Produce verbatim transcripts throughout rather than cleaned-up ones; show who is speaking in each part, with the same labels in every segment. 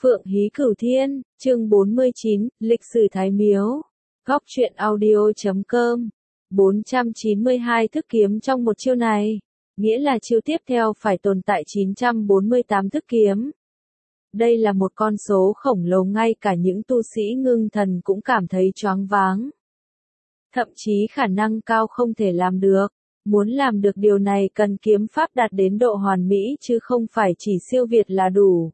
Speaker 1: Phượng Hí Cửu Thiên, chương bốn mươi chín, Lịch sử Thái Miếu. Góc truyện audio chấm com. bốn trăm chín mươi hai thức kiếm trong một chiêu này, nghĩa là chiêu tiếp theo phải tồn tại chín trăm bốn mươi tám thức kiếm. Đây là một con số khổng lồ, ngay cả những tu sĩ ngưng thần cũng cảm thấy choáng váng. Thậm chí khả năng cao không thể làm được. Muốn làm được điều này cần kiếm pháp đạt đến độ hoàn mỹ chứ không phải chỉ siêu việt là đủ.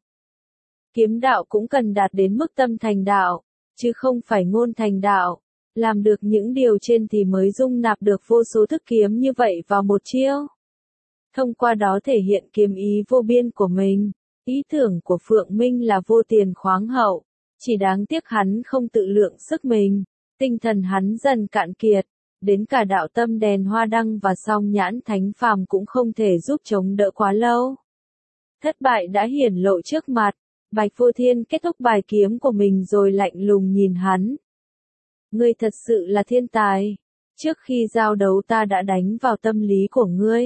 Speaker 1: Kiếm đạo cũng cần đạt đến mức tâm thành đạo, chứ không phải ngôn thành đạo. Làm được những điều trên thì mới dung nạp được vô số thức kiếm như vậy vào một chiêu. Thông qua đó thể hiện kiếm ý vô biên của mình. Ý tưởng của Phượng Minh là vô tiền khoáng hậu, chỉ đáng tiếc hắn không tự lượng sức mình, tinh thần hắn dần cạn kiệt, đến cả đạo tâm đèn hoa đăng và song nhãn thánh phàm cũng không thể giúp chống đỡ quá lâu. Thất bại đã hiển lộ trước mặt, Bạch Vô Thiên kết thúc bài kiếm của mình rồi lạnh lùng nhìn hắn. Ngươi thật sự là thiên tài, trước khi giao đấu ta đã đánh vào tâm lý của ngươi.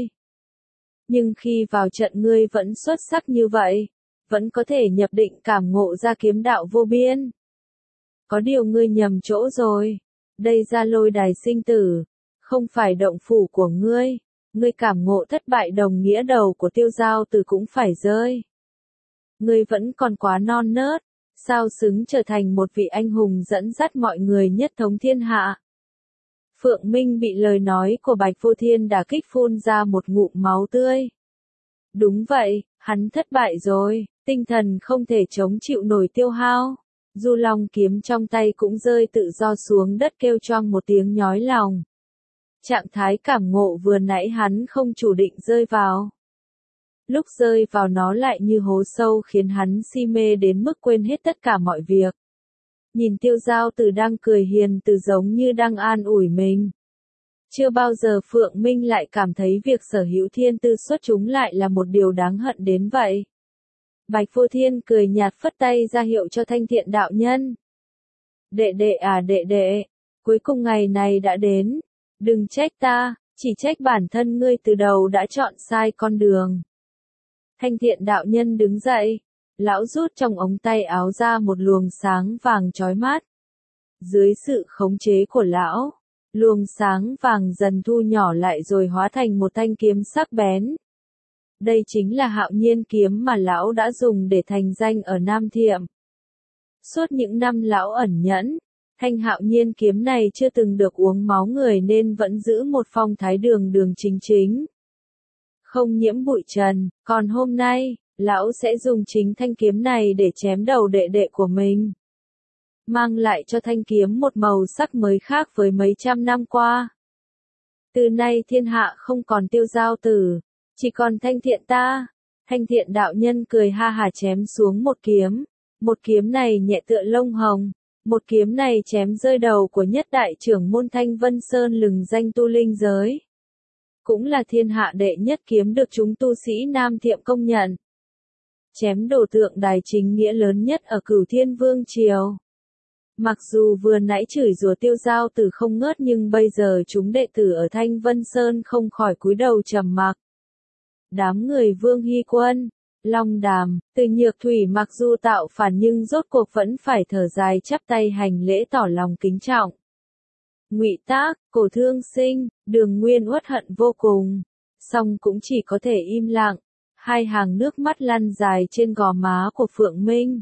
Speaker 1: Nhưng khi vào trận ngươi vẫn xuất sắc như vậy, vẫn có thể nhập định cảm ngộ ra kiếm đạo vô biên. Có điều ngươi nhầm chỗ rồi, đây ra lôi đài sinh tử, không phải động phủ của ngươi, ngươi cảm ngộ thất bại đồng nghĩa đầu của Tiêu Giao Tử cũng phải rơi. Ngươi vẫn còn quá non nớt, sao xứng trở thành một vị anh hùng dẫn dắt mọi người nhất thống thiên hạ. Phượng Minh bị lời nói của Bạch Vô Thiên đả kích phun ra một ngụm máu tươi. Đúng vậy, hắn thất bại rồi, tinh thần không thể chống chịu nổi tiêu hao. Du Long kiếm trong tay cũng rơi tự do xuống đất kêu choang một tiếng nhói lòng. Trạng thái cảm ngộ vừa nãy hắn không chủ định rơi vào. Lúc rơi vào nó lại như hố sâu khiến hắn si mê đến mức quên hết tất cả mọi việc. Nhìn Tiêu Giao Tử đang cười hiền từ giống như đang an ủi mình. Chưa bao giờ Phượng Minh lại cảm thấy việc sở hữu thiên tư xuất chúng lại là một điều đáng hận đến vậy. Bạch Vô Thiên cười nhạt phất tay ra hiệu cho Thanh Thiện đạo nhân. Đệ đệ à đệ đệ, cuối cùng ngày này đã đến. Đừng trách ta, chỉ trách bản thân ngươi từ đầu đã chọn sai con đường. Thanh Thiện đạo nhân đứng dậy, lão rút trong ống tay áo ra một luồng sáng vàng chói mắt. Dưới sự khống chế của lão, luồng sáng vàng dần thu nhỏ lại rồi hóa thành một thanh kiếm sắc bén. Đây chính là Hạo Nhiên kiếm mà lão đã dùng để thành danh ở Nam Thiệm. Suốt những năm lão ẩn nhẫn, thanh Hạo Nhiên kiếm này chưa từng được uống máu người nên vẫn giữ một phong thái đường đường chính chính. Không nhiễm bụi trần, còn hôm nay, lão sẽ dùng chính thanh kiếm này để chém đầu đệ đệ của mình. Mang lại cho thanh kiếm một màu sắc mới khác với mấy trăm năm qua. Từ nay thiên hạ không còn Tiêu Giao Tử, chỉ còn Thanh Thiện ta. Thanh Thiện đạo nhân cười ha hà chém xuống một kiếm. Một kiếm này nhẹ tựa lông hồng. Một kiếm này chém rơi đầu của nhất đại trưởng môn Thanh Vân Sơn lừng danh tu linh giới. Cũng là thiên hạ đệ nhất kiếm được chúng tu sĩ Nam Thiệm công nhận. Chém đổ tượng đài chính nghĩa lớn nhất ở Cửu Thiên Vương Triều. Mặc dù vừa nãy chửi rủa Tiêu Giao Tử không ngớt nhưng bây giờ chúng đệ tử ở Thanh Vân Sơn không khỏi cúi đầu trầm mặc. Đám người Vương Hy Quân, Long Đàm, Từ Nhược Thủy mặc dù tạo phản nhưng rốt cuộc vẫn phải thở dài chắp tay hành lễ tỏ lòng kính trọng. Ngụy Tác, Cổ Thương Sinh, Đường Nguyên uất hận vô cùng, song cũng chỉ có thể im lặng, hai hàng nước mắt lăn dài trên gò má của Phượng Minh.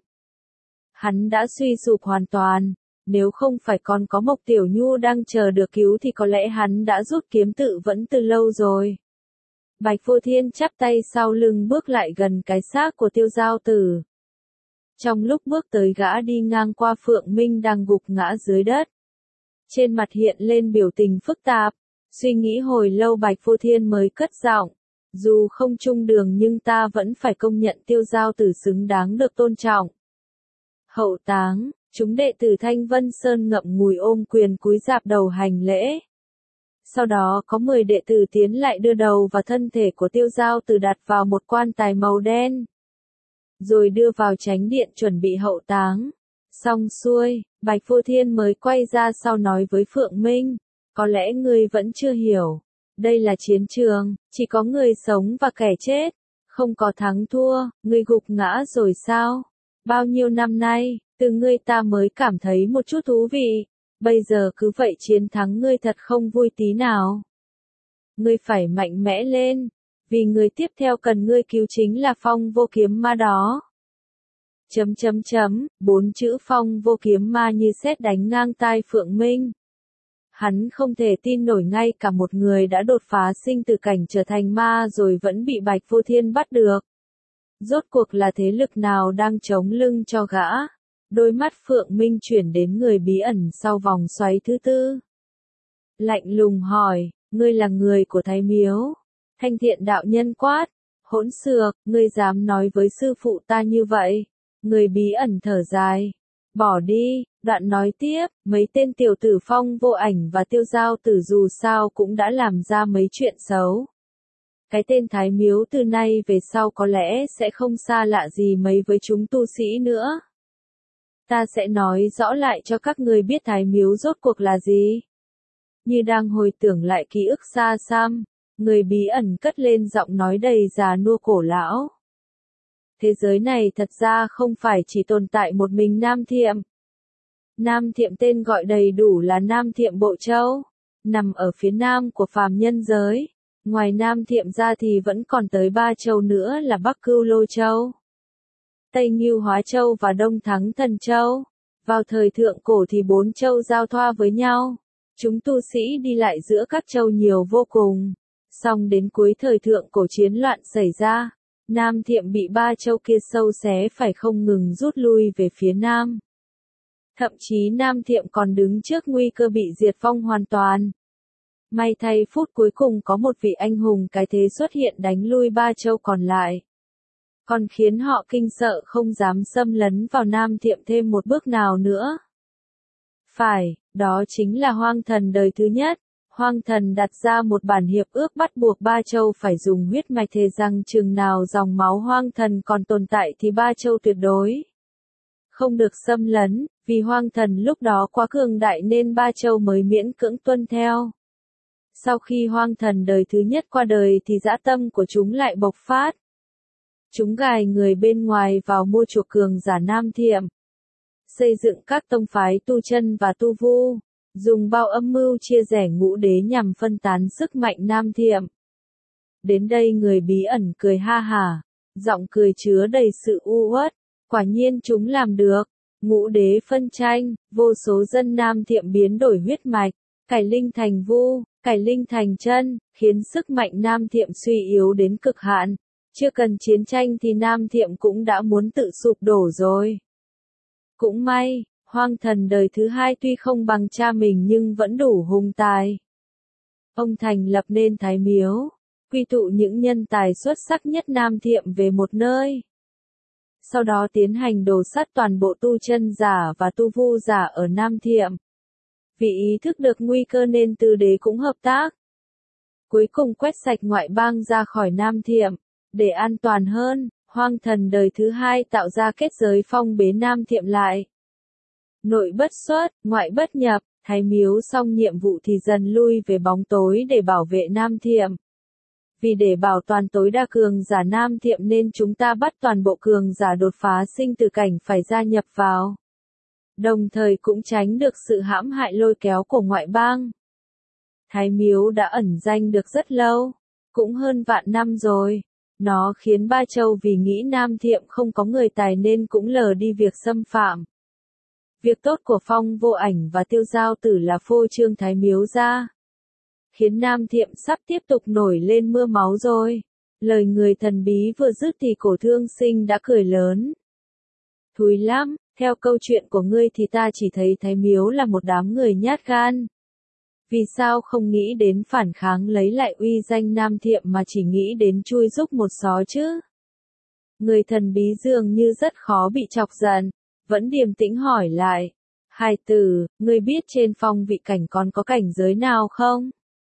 Speaker 1: Hắn đã suy sụp hoàn toàn, nếu không phải còn có Mộc Tiểu Nhu đang chờ được cứu thì có lẽ hắn đã rút kiếm tự vẫn từ lâu rồi. Bạch Vô Thiên chắp tay sau lưng bước lại gần cái xác của Tiêu Giao Tử. Trong lúc bước tới gã đi ngang qua Phượng Minh đang gục ngã dưới đất. Trên mặt hiện lên biểu tình phức tạp, suy nghĩ hồi lâu Bạch Vô Thiên mới cất giọng. Dù không chung đường nhưng ta vẫn phải công nhận Tiêu Giao Tử xứng đáng được tôn trọng. Hậu táng, chúng đệ tử Thanh Vân Sơn ngậm ngùi ôm quyền cúi rạp đầu hành lễ. Sau đó có mười đệ tử tiến lại đưa đầu và thân thể của Tiêu Giao Tử đặt vào một quan tài màu đen. Rồi đưa vào chánh điện chuẩn bị hậu táng. Xong xuôi, Bạch Vô Thiên mới quay ra sau nói với Phượng Minh. Có lẽ ngươi vẫn chưa hiểu. Đây là chiến trường, chỉ có người sống và kẻ chết. Không có thắng thua, ngươi gục ngã rồi sao? Bao nhiêu năm nay, từ ngươi ta mới cảm thấy một chút thú vị, bây giờ cứ vậy chiến thắng ngươi thật không vui tí nào. Ngươi phải mạnh mẽ lên, vì người tiếp theo cần ngươi cứu chính là Phong Vô Kiếm Ma đó. Chấm chấm chấm, bốn chữ Phong Vô Kiếm Ma như sét đánh ngang tai Phượng Minh. Hắn không thể tin nổi ngay cả một người đã đột phá sinh tử cảnh trở thành ma rồi vẫn bị Bạch Vô Thiên bắt được. Rốt cuộc là thế lực nào đang chống lưng cho gã? Đôi mắt Phượng Minh chuyển đến người bí ẩn sau vòng xoáy thứ tư. Lạnh lùng hỏi, ngươi là người của Thái Miếu. Thanh Thiện đạo nhân quát, hỗn xược, ngươi dám nói với sư phụ ta như vậy. Người bí ẩn thở dài. Bỏ đi, đoạn nói tiếp, mấy tên tiểu tử Phong Vô Ảnh và Tiêu Giao Tử dù sao cũng đã làm ra mấy chuyện xấu. Cái tên Thái Miếu từ nay về sau có lẽ sẽ không xa lạ gì mấy với chúng tu sĩ nữa. Ta sẽ nói rõ lại cho các người biết Thái Miếu rốt cuộc là gì. Như đang hồi tưởng lại ký ức xa xăm, người bí ẩn cất lên giọng nói đầy già nua cổ lão. Thế giới này thật ra không phải chỉ tồn tại một mình Nam Thiệm. Nam Thiệm tên gọi đầy đủ là Nam Thiệm Bộ Châu, nằm ở phía nam của phàm nhân giới. Ngoài Nam Thiệm ra thì vẫn còn tới ba châu nữa là Bắc Cưu Lô Châu, Tây Ngưu Hóa Châu và Đông Thắng Thần Châu. Vào thời thượng cổ thì bốn châu giao thoa với nhau. Chúng tu sĩ đi lại giữa các châu nhiều vô cùng. Song đến cuối thời thượng cổ chiến loạn xảy ra. Nam Thiệm bị ba châu kia sâu xé phải không ngừng rút lui về phía nam. Thậm chí Nam Thiệm còn đứng trước nguy cơ bị diệt vong hoàn toàn. May thay phút cuối cùng có một vị anh hùng cái thế xuất hiện đánh lui ba châu còn lại. Còn khiến họ kinh sợ không dám xâm lấn vào Nam Thiệm thêm một bước nào nữa. Phải, đó chính là Hoang Thần đời thứ nhất. Hoang Thần đặt ra một bản hiệp ước bắt buộc ba châu phải dùng huyết mạch thề rằng chừng nào dòng máu Hoang Thần còn tồn tại thì ba châu tuyệt đối không được xâm lấn, vì Hoang Thần lúc đó quá cường đại nên ba châu mới miễn cưỡng tuân theo. Sau khi Hoang Thần đời thứ nhất qua đời thì dã tâm của chúng lại bộc phát. Chúng gài người bên ngoài vào mua chuộc cường giả Nam Thiệm, xây dựng các tông phái tu chân và tu vu, dùng bao âm mưu chia rẽ ngũ đế nhằm phân tán sức mạnh Nam Thiệm. Đến đây người bí ẩn cười ha hả, giọng cười chứa đầy sự u uất, quả nhiên chúng làm được. Ngũ đế phân tranh, vô số dân Nam Thiệm biến đổi huyết mạch, cải linh thành vu, cải linh thành chân, khiến sức mạnh Nam Thiệm suy yếu đến cực hạn. Chưa cần chiến tranh thì Nam Thiệm cũng đã muốn tự sụp đổ rồi. Cũng may, Hoang Thần đời thứ hai tuy không bằng cha mình nhưng vẫn đủ hùng tài. Ông thành lập nên Thái Miếu, quy tụ những nhân tài xuất sắc nhất Nam Thiệm về một nơi. Sau đó tiến hành đổ sát toàn bộ tu chân giả và tu vu giả ở Nam Thiệm. Vì ý thức được nguy cơ nên tứ đế cũng hợp tác. Cuối cùng quét sạch ngoại bang ra khỏi Nam Thiệm. Để an toàn hơn, Hoang Thần đời thứ hai tạo ra kết giới phong bế Nam Thiệm lại. Nội bất xuất, ngoại bất nhập, Thái Miếu xong nhiệm vụ thì dần lui về bóng tối để bảo vệ Nam Thiệm. Vì để bảo toàn tối đa cường giả Nam Thiệm nên chúng ta bắt toàn bộ cường giả đột phá sinh tử cảnh phải gia nhập vào. Đồng thời cũng tránh được sự hãm hại lôi kéo của ngoại bang. Thái Miếu đã ẩn danh được rất lâu, cũng hơn vạn năm rồi. Nó khiến ba châu vì nghĩ Nam Thiệm không có người tài nên cũng lờ đi việc xâm phạm. Việc tốt của Phong Vô Ảnh và Tiêu Giao Tử là phô trương Thái Miếu ra, khiến Nam Thiệm sắp tiếp tục nổi lên mưa máu rồi. Lời người thần bí vừa dứt thì Cổ Thương Sinh đã cười lớn. Thúi lắm, theo câu chuyện của ngươi thì ta chỉ thấy Thái Miếu là một đám người nhát gan. Vì sao không nghĩ đến phản kháng lấy lại uy danh Nam Thiệm mà chỉ nghĩ đến chui rúc một xó chứ? Người thần bí dường như rất khó bị chọc giận, vẫn điềm tĩnh hỏi lại. Hài tử, ngươi biết trên phong vị cảnh còn có cảnh giới nào không?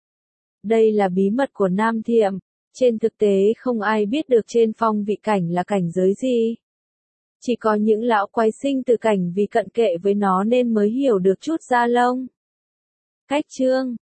Speaker 1: Đây là bí mật của Nam Thiệm, trên thực tế không ai biết được trên phong vị cảnh là cảnh giới gì. Chỉ có những lão quái sinh từ cảnh vì cận kệ với nó nên mới hiểu được chút da lông. Cách chương